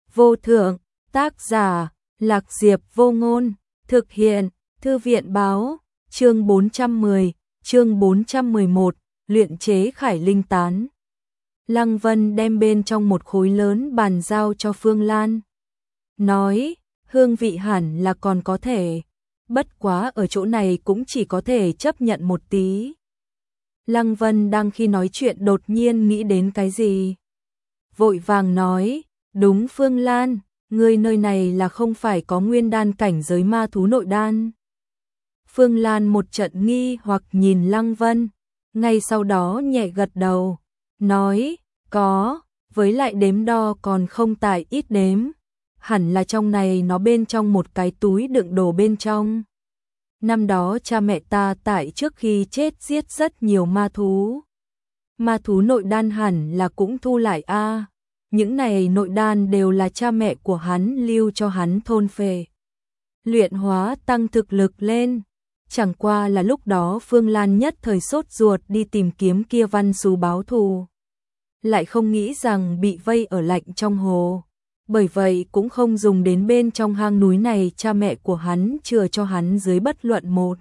vô thượng, tác giả, Lạc Diệp Vô Ngôn, thực hiện, Thư viện báo, chương 411, luyện chế Khải Linh Tán. Lăng Vân đem bên trong một khối lớn bàn giao cho Phương Lan. Nói, hương vị hẳn là còn có thể, bất quá ở chỗ này cũng chỉ có thể chấp nhận một tí. Lăng Vân đang khi nói chuyện đột nhiên nghĩ đến cái gì. Vội vàng nói, đúng Phương Lan, ngươi nơi này là không phải có nguyên đan cảnh giới ma thú nội đan. Phương Lan một trận nghi hoặc nhìn Lăng Vân, ngay sau đó nhẹ gật đầu, nói, có, với lại đếm đo còn không tại ít đếm, hẳn là trong này nó bên trong một cái túi đựng đồ bên trong. Năm đó cha mẹ ta tại trước khi chết giết rất nhiều ma thú. Ma thú nội đan hẳn là cũng thu lại a. Những này nội đan đều là cha mẹ của hắn lưu cho hắn thôn phệ. Luyện hóa tăng thực lực lên. Chẳng qua là lúc đó Phương Lan nhất thời sốt ruột đi tìm kiếm kia văn xú báo thù. Lại không nghĩ rằng bị vây ở lạnh trong hồ. Bởi vậy cũng không dùng đến bên trong hang núi này, cha mẹ của hắn chừa cho hắn dưới bất luận một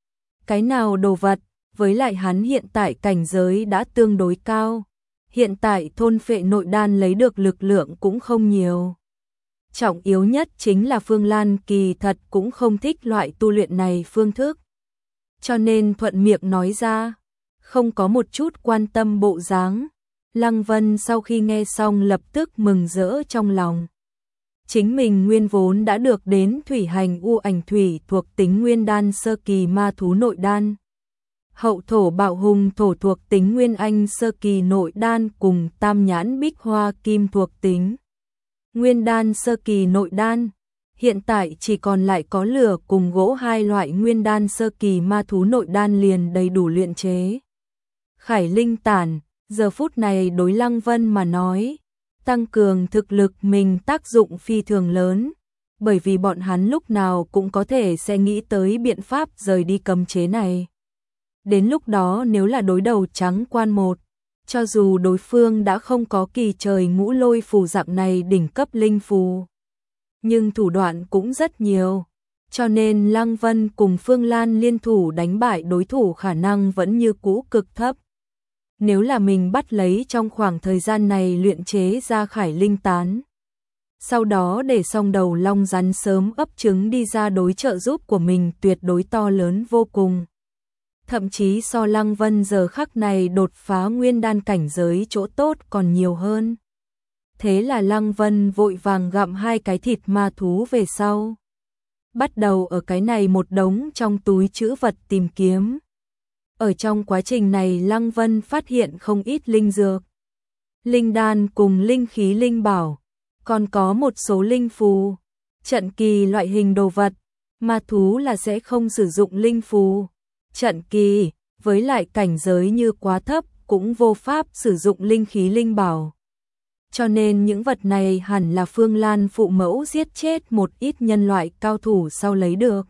cái nào đồ vật, với lại hắn hiện tại cảnh giới đã tương đối cao. Hiện tại thôn phệ nội đan lấy được lực lượng cũng không nhiều. Trọng yếu nhất chính là Phương Lan kỳ thật cũng không thích loại tu luyện này phương thức. Cho nên thuận miệng nói ra, không có một chút quan tâm bộ dáng. Lăng Vân sau khi nghe xong lập tức mừng rỡ trong lòng. Chính mình nguyên vốn đã được đến thủy hành u ảnh thủy thuộc tính nguyên đan sơ kỳ ma thú nội đan. Hậu thổ bạo hùng thổ thuộc tính nguyên anh sơ kỳ nội đan cùng tam nhãn bích hoa kim thuộc tính nguyên đan sơ kỳ nội đan. Hiện tại chỉ còn lại có lửa cùng gỗ hai loại nguyên đan sơ kỳ ma thú nội đan liền đầy đủ luyện chế. Khải Linh Tản, giờ phút này đối Lăng Vân mà nói, tăng cường thực lực mình tác dụng phi thường lớn, bởi vì bọn hắn lúc nào cũng có thể sẽ nghĩ tới biện pháp rời đi cấm chế này. Đến lúc đó nếu là đối đầu trắng quan một, cho dù đối phương đã không có kỳ trời ngũ lôi phù dạng này đỉnh cấp linh phù, nhưng thủ đoạn cũng rất nhiều, cho nên Lăng Vân cùng Phương Lan liên thủ đánh bại đối thủ khả năng vẫn như cũ cực thấp. Nếu là mình bắt lấy trong khoảng thời gian này luyện chế ra Khải Linh Tán, sau đó để xong đầu long rắn sớm ấp trứng đi ra, đối trợ giúp của mình tuyệt đối to lớn vô cùng. Thậm chí so Lăng Vân giờ khắc này đột phá nguyên đan cảnh giới chỗ tốt còn nhiều hơn. Thế là Lăng Vân vội vàng gặm hai cái thịt ma thú về sau. Bắt đầu ở cái này một đống trong túi trữ vật tìm kiếm. Ở trong quá trình này Lăng Vân phát hiện không ít linh dược, linh đan cùng linh khí linh bảo, còn có một số linh phù, trận kỳ loại hình đồ vật. Ma thú là sẽ không sử dụng linh phù, trận kỳ, với lại cảnh giới như quá thấp cũng vô pháp sử dụng linh khí linh bảo. Cho nên những vật này hẳn là Phương Lan phụ mẫu giết chết một ít nhân loại cao thủ sau lấy được.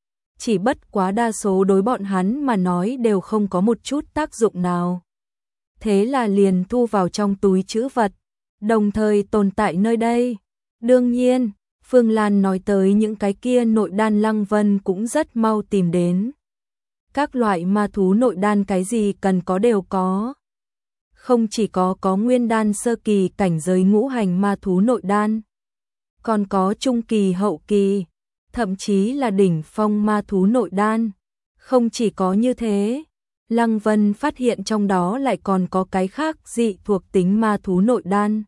Chỉ bất quá đa số đối bọn hắn mà nói đều không có một chút tác dụng nào. Thế là liền thu vào trong túi trữ vật, đồng thời tồn tại nơi đây. Đương nhiên, Phương Lan nói tới những cái kia nội đan Lăng Vân cũng rất mau tìm đến. Các loại ma thú nội đan cái gì cần có đều có. Không chỉ có nguyên đan sơ kỳ cảnh giới ngũ hành ma thú nội đan, còn có trung kỳ hậu kỳ, thậm chí là đỉnh phong ma thú nội đan. Không chỉ có như thế, Lăng Vân phát hiện trong đó lại còn có cái khác dị thuộc tính ma thú nội đan,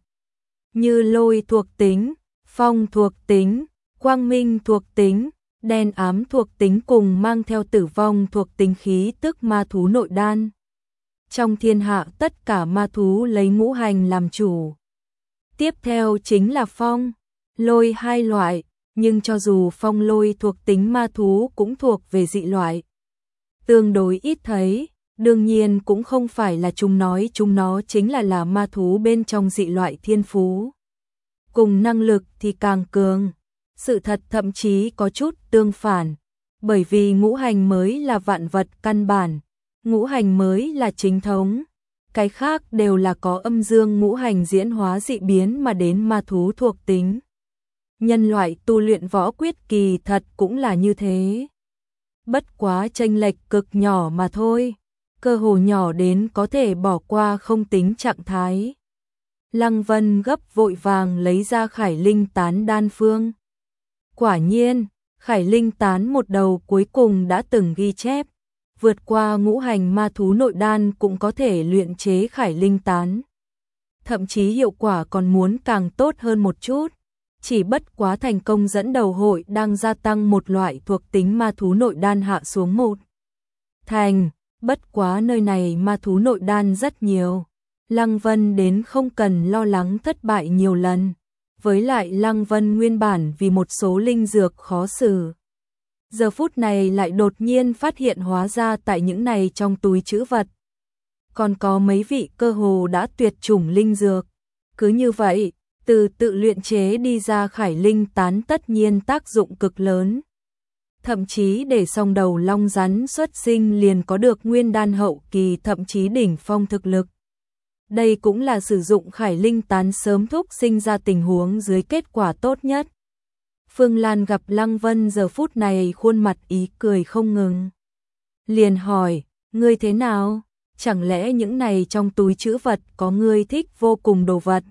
như lôi thuộc tính, phong thuộc tính, quang minh thuộc tính, đen ám thuộc tính cùng mang theo tử vong thuộc tính khí tức ma thú nội đan. Trong thiên hạ tất cả ma thú lấy ngũ hành làm chủ. Tiếp theo chính là phong, lôi hai loại, nhưng cho dù phong lôi thuộc tính ma thú cũng thuộc về dị loại, tương đối ít thấy. Đương nhiên cũng không phải là chúng nó chính là ma thú bên trong dị loại thiên phú. Cùng năng lực thì càng cường. Sự thật thậm chí có chút tương phản, bởi vì ngũ hành mới là vạn vật căn bản, ngũ hành mới là chính thống. cái khác đều là có âm dương ngũ hành diễn hóa dị biến mà đến ma thú thuộc tính. Nhân loại tu luyện võ quyết kỳ thật cũng là như thế. Bất quá chênh lệch cực nhỏ mà thôi, cơ hồ nhỏ đến có thể bỏ qua không tính trạng thái. Lăng Vân gấp vội vàng lấy ra Khải Linh tán đan phương. Quả nhiên, Khải Linh tán một đầu cuối cùng đã từng ghi chép, vượt qua ngũ hành ma thú nội đan cũng có thể luyện chế Khải Linh tán. Thậm chí hiệu quả còn muốn càng tốt hơn một chút, chỉ bất quá thành công dẫn đầu hội đang gia tăng một loại thuộc tính ma thú nội đan hạ xuống một thành, bất quá nơi này ma thú nội đan rất nhiều. Lăng Vân đến không cần lo lắng thất bại nhiều lần, với lại Lăng Vân nguyên bản vì một số linh dược khó xử. Giờ phút này lại đột nhiên phát hiện hóa ra tại những này trong túi trữ vật. Còn có mấy vị cơ hồ đã tuyệt chủng linh dược. Cứ như vậy, từ tự luyện chế đi ra Khải Linh tán tất nhiên tác dụng cực lớn. Thậm chí để song đầu long rắn xuất sinh liền có được nguyên đan hậu kỳ thậm chí đỉnh phong thực lực. Đây cũng là sử dụng Khải Linh tán sớm thúc sinh ra tình huống dưới kết quả tốt nhất. Phương Lan gặp Lăng Vân giờ phút này khuôn mặt ý cười không ngừng. Liền hỏi, ngươi thế nào? Chẳng lẽ những này trong túi trữ vật có ngươi thích vô cùng đồ vật?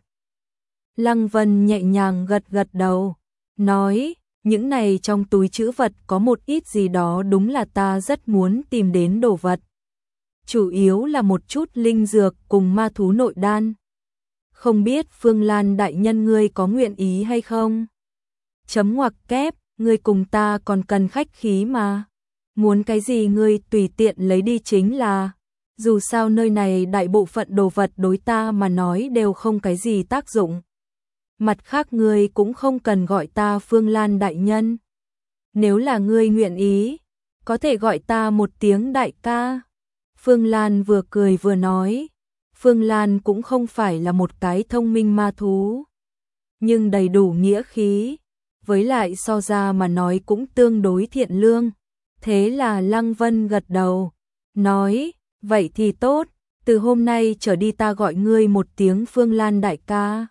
Lăng Vân nhẹ nhàng gật gật đầu, nói, những này trong túi trữ vật có một ít gì đó đúng là ta rất muốn tìm đến đồ vật. Chủ yếu là một chút linh dược cùng ma thú nội đan. Không biết Phương Lan đại nhân ngươi có nguyện ý hay không? Chấm ngoặc kép, ngươi cùng ta còn cần khách khí mà. Muốn cái gì ngươi tùy tiện lấy đi chính là. Dù sao nơi này đại bộ phận đồ vật đối ta mà nói đều không cái gì tác dụng. Mặt khác ngươi cũng không cần gọi ta Phương Lan đại nhân. Nếu là ngươi nguyện ý, có thể gọi ta một tiếng đại ca. Phương Lan vừa cười vừa nói, Phương Lan cũng không phải là một cái thông minh ma thú, nhưng đầy đủ nghĩa khí, với lại so ra mà nói cũng tương đối thiện lương. Thế là Lăng Vân gật đầu, nói, vậy thì tốt, từ hôm nay trở đi ta gọi ngươi một tiếng Phương Lan đại ca.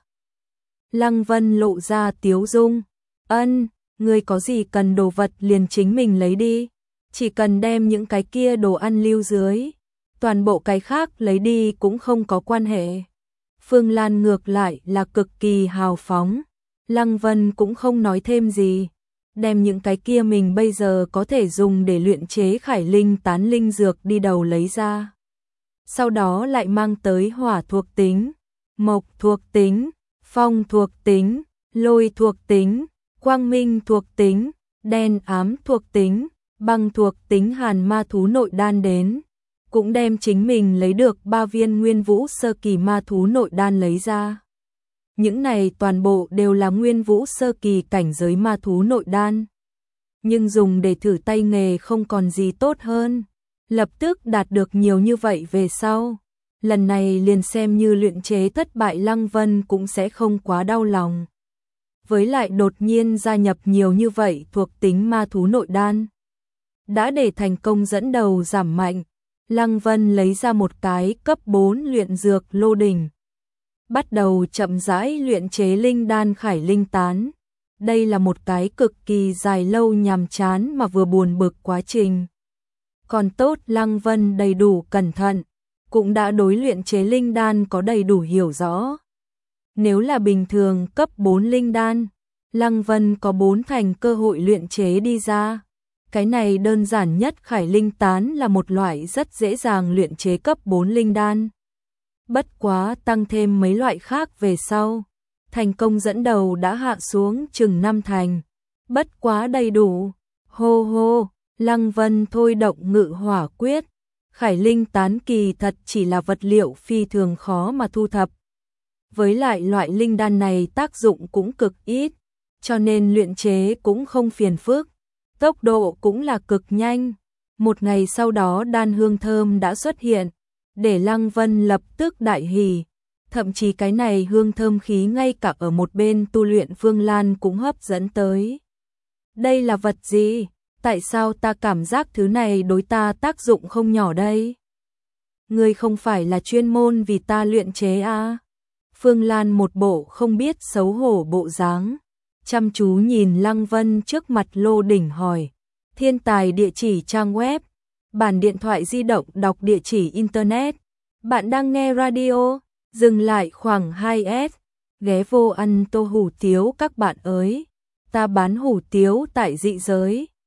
Lăng Vân lộ ra tiếu dung, ân, ngươi có gì cần đồ vật liền chính mình lấy đi, chỉ cần đem những cái kia đồ ăn lưu dưới. Toàn bộ cái khác lấy đi cũng không có quan hệ. Phương Lan ngược lại là cực kỳ hào phóng. Lăng Vân cũng không nói thêm gì. Đem những cái kia mình bây giờ có thể dùng để luyện chế Khải Linh tán linh dược đi đầu lấy ra. Sau đó lại mang tới hỏa thuộc tính, mộc thuộc tính, phong thuộc tính, lôi thuộc tính, quang minh thuộc tính, đen ám thuộc tính, băng thuộc tính hàn ma thú nội đan đến. Cũng đem chính mình lấy được 3 viên nguyên vũ sơ kỳ ma thú nội đan lấy ra. Những này toàn bộ đều là nguyên vũ sơ kỳ cảnh giới ma thú nội đan. Nhưng dùng để thử tay nghề không còn gì tốt hơn. Lập tức đạt được nhiều như vậy về sau. Lần này liền xem như luyện chế thất bại Lăng Vân cũng sẽ không quá đau lòng. Với lại đột nhiên gia nhập nhiều như vậy thuộc tính ma thú nội đan. Đã để thành công dẫn đầu giảm mạnh. Lăng Vân lấy ra một cái cấp 4 luyện dược lô đỉnh. Bắt đầu chậm rãi luyện chế linh đan Khải Linh tán. Đây là một cái cực kỳ dài lâu nhàm chán mà vừa buồn bực quá trình. Còn tốt Lăng Vân đầy đủ cẩn thận, cũng đã đối luyện chế linh đan có đầy đủ hiểu rõ. Nếu là bình thường cấp 4 linh đan, Lăng Vân có 4 thành cơ hội luyện chế đi ra. Cái này đơn giản nhất Khải Linh tán là một loại rất dễ dàng luyện chế cấp 4 linh đan. Bất quá tăng thêm mấy loại khác về sau, thành công dẫn đầu đã hạ xuống chừng 5 thành. Bất quá đầy đủ. Hô hô, Lăng Vân thôi động ngự hỏa quyết. Khải Linh tán kỳ thật chỉ là vật liệu phi thường khó mà thu thập. Với lại loại linh đan này tác dụng cũng cực ít, cho nên luyện chế cũng không phiền phức. Tốc độ cũng là cực nhanh. Một ngày sau đó đan hương thơm đã xuất hiện, để Lăng Vân lập tức đại hỉ. Thậm chí cái này hương thơm khí ngay cả ở một bên tu luyện Phương Lan cũng hấp dẫn tới. Đây là vật gì? Tại sao ta cảm giác thứ này đối ta tác dụng không nhỏ đây? Ngươi không phải là chuyên môn vì ta luyện chế à? Phương Lan một bộ không biết xấu hổ bộ dáng, chăm chú nhìn Lăng Vân trước mặt lô đỉnh hỏi. Thiên tài địa chỉ trang web, bản điện thoại di động đọc địa chỉ internet. Bạn đang nghe radio, dừng lại khoảng 2S, ghé vô ăn tô hủ tiếu các bạn ơi. Ta bán hủ tiếu tại dị giới.